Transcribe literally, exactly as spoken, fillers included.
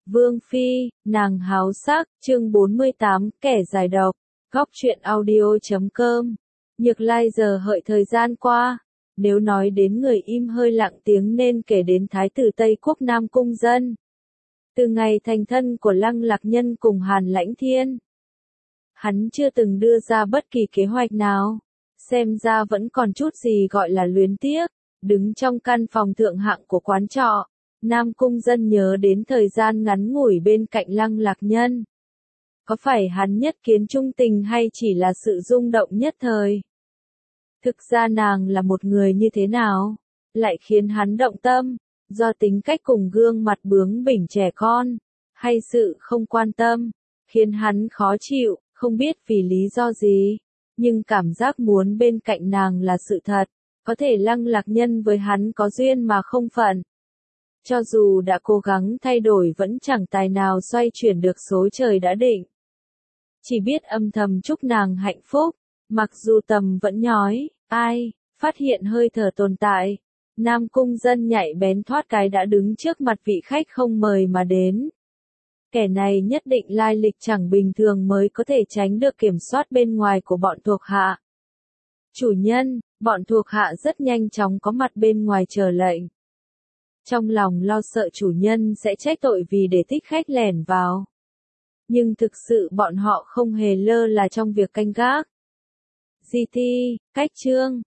Vương Phi, nàng háo sắc, chương bốn mươi tám, kẻ giải độc, góc truyện audio chấm com. Nhược Lai giờ hợi thời gian qua, nếu nói đến người im hơi lặng tiếng nên kể đến Thái tử Tây Quốc Nam Cung Dân. Từ ngày thành thân của Lăng Lạc Nhân cùng Hàn Lãnh Thiên, hắn chưa từng đưa ra bất kỳ kế hoạch nào, xem ra vẫn còn chút gì gọi là luyến tiếc. Đứng trong căn phòng thượng hạng của quán trọ, Nam Cung Dân nhớ đến thời gian ngắn ngủi bên cạnh Lăng Lạc Nhân. Có phải hắn nhất kiến trung tình hay chỉ là sự rung động nhất thời? Thực ra nàng là một người như thế nào, lại khiến hắn động tâm, do tính cách cùng gương mặt bướng bỉnh trẻ con, hay sự không quan tâm, khiến hắn khó chịu, không biết vì lý do gì, nhưng cảm giác muốn bên cạnh nàng là sự thật. Có thể Lăng Lạc Nhân với hắn có duyên mà không phận. Cho dù đã cố gắng thay đổi vẫn chẳng tài nào xoay chuyển được số trời đã định. Chỉ biết âm thầm chúc nàng hạnh phúc, mặc dù tầm vẫn nhói, ai, phát hiện hơi thở tồn tại. Nam Cung Dân nhạy bén thoát cái đã đứng trước mặt vị khách không mời mà đến. Kẻ này nhất định lai lịch chẳng bình thường mới có thể tránh được kiểm soát bên ngoài của bọn thuộc hạ. Chủ nhân, bọn thuộc hạ rất nhanh chóng có mặt bên ngoài chờ lệnh. Trong lòng lo sợ chủ nhân sẽ trách tội vì để thích khách lẻn vào. Nhưng thực sự bọn họ không hề lơ là trong việc canh gác. giê tê, cách chương,